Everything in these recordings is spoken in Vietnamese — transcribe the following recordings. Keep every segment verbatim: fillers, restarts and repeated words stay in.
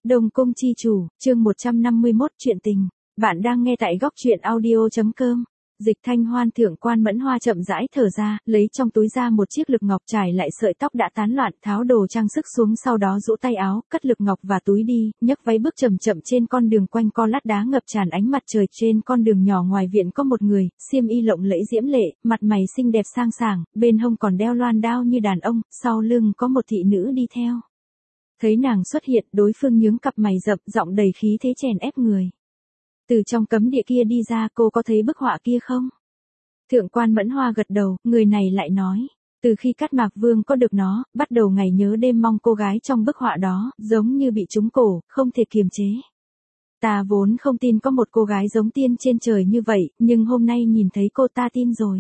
Đông Cung chi chủ, chương một trăm năm mươi mốt chuyện tình. Bạn đang nghe tại góc truyện audio.com. Dịch Thanh Hoan thượng quan Mẫn Hoa chậm rãi thở ra, lấy trong túi ra một chiếc lực ngọc trải lại sợi tóc đã tán loạn, tháo đồ trang sức xuống sau đó rũ tay áo, cất lực ngọc và túi đi, nhấc váy bước chậm chậm trên con đường quanh co lát đá ngập tràn ánh mặt trời. Trên con đường nhỏ ngoài viện có một người, xiêm y lộng lẫy diễm lệ, mặt mày xinh đẹp sang sảng, bên hông còn đeo loan đao như đàn ông, sau lưng có một thị nữ đi theo. Thấy nàng xuất hiện, đối phương nhướng cặp mày rậm, giọng đầy khí thế chèn ép người. Từ trong cấm địa kia đi ra, cô có thấy bức họa kia không? Thượng quan Mẫn Hoa gật đầu, người này lại nói. Từ khi Cát Mạc Vương có được nó, bắt đầu ngày nhớ đêm mong cô gái trong bức họa đó, giống như bị trúng cổ, không thể kiềm chế. Ta vốn không tin có một cô gái giống tiên trên trời như vậy, nhưng hôm nay nhìn thấy cô ta tin rồi.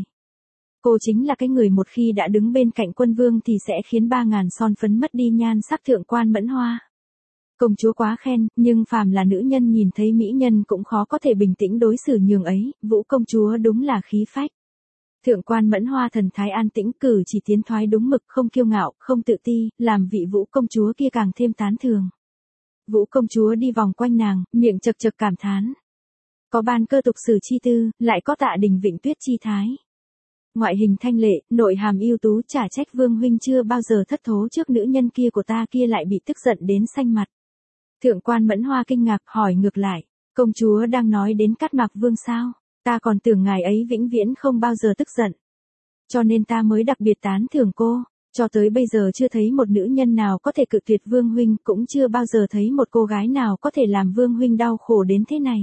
Cô chính là cái người một khi đã đứng bên cạnh quân vương thì sẽ khiến ba ngàn son phấn mất đi nhan sắc. Thượng quan Mẫn Hoa. Công chúa quá khen, nhưng phàm là nữ nhân nhìn thấy mỹ nhân cũng khó có thể bình tĩnh đối xử nhường ấy, Vũ công chúa đúng là khí phách. Thượng quan Mẫn Hoa thần thái an tĩnh, cử chỉ tiến thoái đúng mực, không kiêu ngạo, không tự ti, làm vị Vũ công chúa kia càng thêm tán thường. Vũ công chúa đi vòng quanh nàng, miệng chật chật cảm thán. Có ban cơ tục sử chi tư, lại có Tạ Đình Vịnh Tuyết chi thái. Ngoại hình thanh lệ, nội hàm ưu tú, chả trách Vương huynh chưa bao giờ thất thố trước nữ nhân kia của ta kia lại bị tức giận đến xanh mặt. Thượng quan Mẫn Hoa kinh ngạc hỏi ngược lại, công chúa đang nói đến Cát Mạc Vương sao? Ta còn tưởng ngài ấy vĩnh viễn không bao giờ tức giận. Cho nên ta mới đặc biệt tán thưởng cô, cho tới bây giờ chưa thấy một nữ nhân nào có thể cự tuyệt Vương huynh, cũng chưa bao giờ thấy một cô gái nào có thể làm Vương huynh đau khổ đến thế này.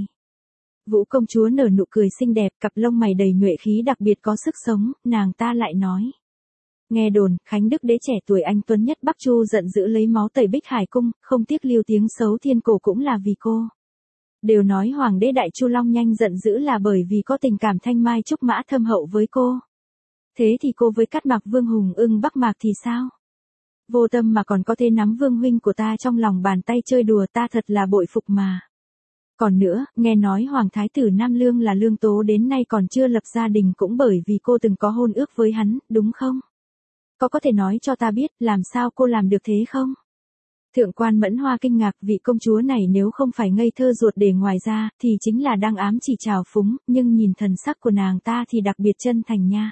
Vũ công chúa nở nụ cười xinh đẹp, cặp lông mày đầy nhuệ khí đặc biệt có sức sống, nàng ta lại nói. Nghe đồn, Khánh Đức đế trẻ tuổi anh tuấn nhất Bắc Chu giận dữ lấy máu tẩy Bích Hải cung, không tiếc lưu tiếng xấu thiên cổ cũng là vì cô. Đều nói Hoàng đế Đại Chu Long nhanh giận dữ là bởi vì có tình cảm thanh mai trúc mã thâm hậu với cô. Thế thì cô với Cát Mạc Vương hùng ưng Bắc Mạc thì sao? Vô tâm mà còn có thể nắm Vương huynh của ta trong lòng bàn tay chơi đùa, ta thật là bội phục mà. Còn nữa, nghe nói Hoàng Thái tử Nam Lương là Lương Tố đến nay còn chưa lập gia đình cũng bởi vì cô từng có hôn ước với hắn, đúng không? Có có thể nói cho ta biết, làm sao cô làm được thế không? Thượng quan Mẫn Hoa kinh ngạc, vị công chúa này nếu không phải ngây thơ ruột để ngoài ra, thì chính là đang ám chỉ trào phúng, nhưng nhìn thần sắc của nàng ta thì đặc biệt chân thành nha.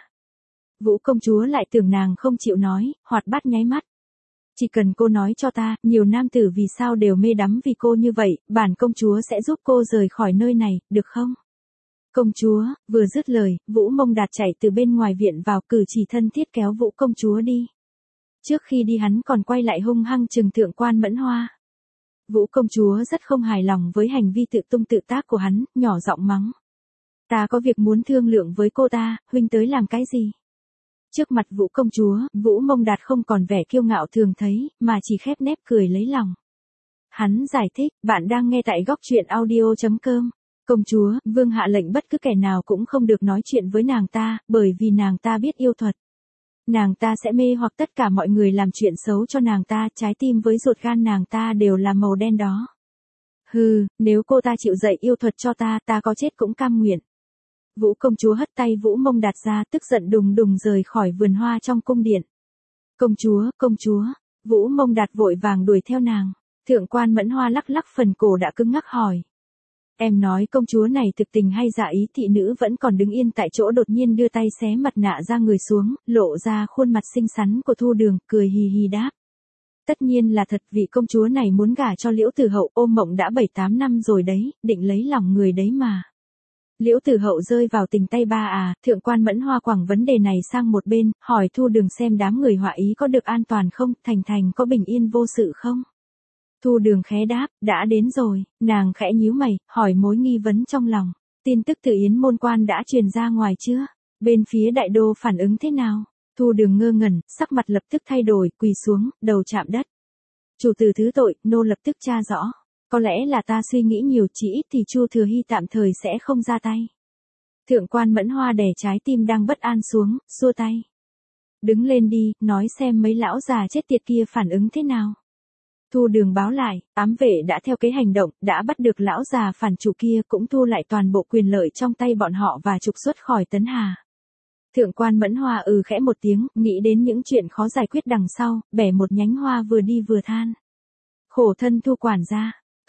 Vũ công chúa lại tưởng nàng không chịu nói, hoạt bát nháy mắt. Chỉ cần cô nói cho ta, nhiều nam tử vì sao đều mê đắm vì cô như vậy, bản công chúa sẽ giúp cô rời khỏi nơi này, được không? Công chúa, vừa dứt lời, Vũ Mông Đạt chạy từ bên ngoài viện vào, cử chỉ thân thiết kéo Vũ công chúa đi. Trước khi đi hắn còn quay lại hung hăng trừng thượng quan Mẫn Hoa. Vũ công chúa rất không hài lòng với hành vi tự tung tự tác của hắn, nhỏ giọng mắng. Ta có việc muốn thương lượng với cô ta, huynh tới làm cái gì? Trước mặt Vũ công chúa, Vũ Mông Đạt không còn vẻ kiêu ngạo thường thấy, mà chỉ khép nép cười lấy lòng. Hắn giải thích, bạn đang nghe tại góc truyện audio.com. Công chúa, vương hạ lệnh bất cứ kẻ nào cũng không được nói chuyện với nàng ta, bởi vì nàng ta biết yêu thuật. Nàng ta sẽ mê hoặc tất cả mọi người làm chuyện xấu cho nàng ta, trái tim với ruột gan nàng ta đều là màu đen đó. Hừ, nếu cô ta chịu dạy yêu thuật cho ta, ta có chết cũng cam nguyện. Vũ công chúa hất tay Vũ Mông Đạt ra, tức giận đùng đùng rời khỏi vườn hoa trong cung điện. Công chúa, công chúa, Vũ Mông Đạt vội vàng đuổi theo nàng. Thượng quan Mẫn Hoa lắc lắc phần cổ đã cứng ngắc hỏi. Em nói công chúa này thực tình hay giả ý? Thị nữ vẫn còn đứng yên tại chỗ đột nhiên đưa tay xé mặt nạ ra người xuống, lộ ra khuôn mặt xinh xắn của Thu Đường, cười hì hì đáp. Tất nhiên là thật, vị công chúa này muốn gả cho Liễu Tử Hậu, ôm mộng đã bảy tám năm rồi đấy, định lấy lòng người đấy mà. Liễu Tử Hậu rơi vào tình tay ba à? Thượng quan Mẫn Hoa quẳng vấn đề này sang một bên, hỏi Thu Đường xem đám người họa ý có được an toàn không, Thành Thành có bình yên vô sự không? Thu Đường khẽ đáp, đã đến rồi, nàng khẽ nhíu mày, hỏi mối nghi vấn trong lòng. Tin tức từ Yến môn quan đã truyền ra ngoài chưa? Bên phía đại đô phản ứng thế nào? Thu Đường ngơ ngẩn, sắc mặt lập tức thay đổi, quỳ xuống, đầu chạm đất. Chủ tử thứ tội, nô lập tức tra rõ. Có lẽ là ta suy nghĩ nhiều, chỉ ít thì Chu Thừa Hy tạm thời sẽ không ra tay. Thượng quan Mẫn Hoa đè trái tim đang bất an xuống, xua tay. Đứng lên đi, nói xem mấy lão già chết tiệt kia phản ứng thế nào. Thu Đường báo lại, ám vệ đã theo kế hành động, đã bắt được lão già phản chủ kia, cũng thu lại toàn bộ quyền lợi trong tay bọn họ và trục xuất khỏi Tấn Hà. Thượng quan Mẫn Hoa ừ khẽ một tiếng, nghĩ đến những chuyện khó giải quyết đằng sau, bẻ một nhánh hoa vừa đi vừa than. Khổ thân Thu quản gia,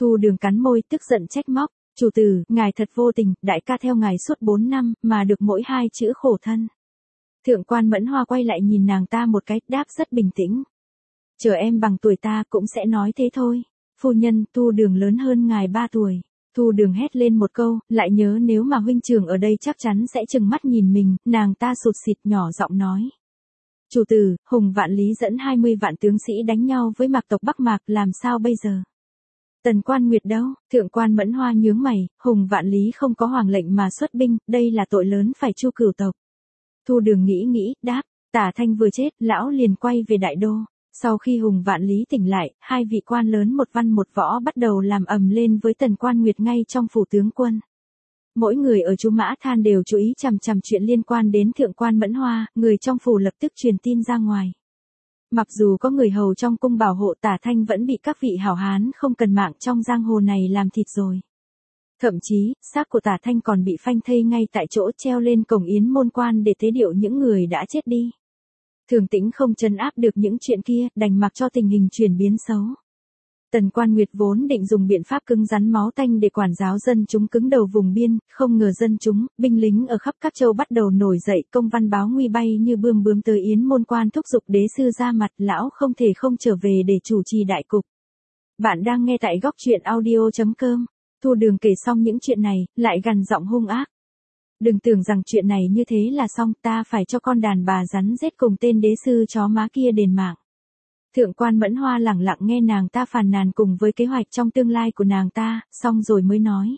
Thu Đường cắn môi tức giận trách móc, chủ tử, ngài thật vô tình, đại ca theo ngài suốt bốn năm, mà được mỗi hai chữ khổ thân. Thượng quan Mẫn Hoa quay lại nhìn nàng ta một cái, đáp rất bình tĩnh. Chờ em bằng tuổi ta cũng sẽ nói thế thôi. Phu nhân, Thu Đường lớn hơn ngài ba tuổi. Thu Đường hét lên một câu, lại nhớ nếu mà huynh trưởng ở đây chắc chắn sẽ trừng mắt nhìn mình, nàng ta sụt sịt nhỏ giọng nói. Chủ tử, Hùng Vạn Lý dẫn hai mươi vạn tướng sĩ đánh nhau với Mạc tộc Bắc Mạc, làm sao bây giờ? Tần Quan Nguyệt đâu? Thượng quan Mẫn Hoa nhướng mày, Hùng Vạn Lý không có hoàng lệnh mà xuất binh, đây là tội lớn phải chu cửu tộc. Thu Đường nghĩ nghĩ, đáp, Tả Thanh vừa chết, lão liền quay về đại đô. Sau khi Hùng Vạn Lý tỉnh lại, hai vị quan lớn một văn một võ bắt đầu làm ầm lên với Tần Quan Nguyệt ngay trong phủ tướng quân. Mỗi người ở Chu Mã Than đều chú ý chằm chằm chuyện liên quan đến Thượng quan Mẫn Hoa, người trong phủ lập tức truyền tin ra ngoài. Mặc dù có người hầu trong cung bảo hộ, Tả Thanh vẫn bị các vị hảo hán không cần mạng trong giang hồ này làm thịt rồi. Thậm chí, xác của Tả Thanh còn bị phanh thây ngay tại chỗ treo lên cổng yến môn quan để tế điệu những người đã chết đi. Thường Tĩnh không trấn áp được những chuyện kia, đành mặc cho tình hình chuyển biến xấu. Tần Quan Nguyệt vốn định dùng biện pháp cứng rắn máu tanh để quản giáo dân chúng cứng đầu vùng biên, không ngờ dân chúng, binh lính ở khắp các châu bắt đầu nổi dậy, công văn báo nguy bay như bươm bướm tới yến môn quan thúc giục đế sư ra mặt, lão không thể không trở về để chủ trì đại cục. Bạn đang nghe tại góc truyện audio chấm com. Thu Đường kể xong những chuyện này, lại gằn giọng hung ác. Đừng tưởng rằng chuyện này như thế là xong, ta phải cho con đàn bà rắn rết cùng tên đế sư chó má kia đền mạng. Thượng quan Mẫn Hoa lẳng lặng nghe nàng ta phàn nàn cùng với kế hoạch trong tương lai của nàng ta, xong rồi mới nói.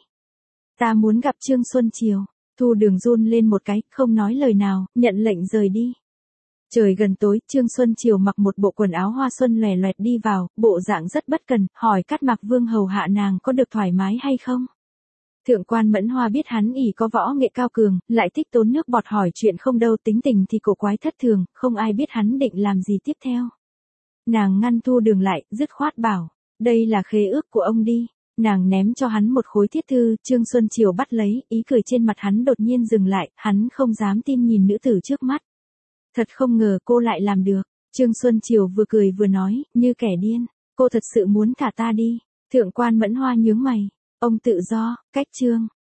Ta muốn gặp Trương Xuân Triều. Thu Đường run lên một cái, không nói lời nào, nhận lệnh rời đi. Trời gần tối, Trương Xuân Triều mặc một bộ quần áo hoa xuân lòe loẹt đi vào, bộ dạng rất bất cần, hỏi Cát Mạc Vương hầu hạ nàng có được thoải mái hay không. Thượng quan Mẫn Hoa biết hắn ỷ có võ nghệ cao cường, lại thích tốn nước bọt hỏi chuyện không đâu, tính tình thì cổ quái thất thường, không ai biết hắn định làm gì tiếp theo. Nàng ngăn Thu Đường lại, dứt khoát bảo, đây là khế ước của ông đi. Nàng ném cho hắn một khối thiết thư, Trương Xuân Triều bắt lấy, ý cười trên mặt hắn đột nhiên dừng lại, hắn không dám tin nhìn nữ tử trước mắt. Thật không ngờ cô lại làm được. Trương Xuân Triều vừa cười vừa nói, như kẻ điên, cô thật sự muốn thả ta đi. Thượng quan Mẫn Hoa nhướng mày, ông tự do, cách Trương.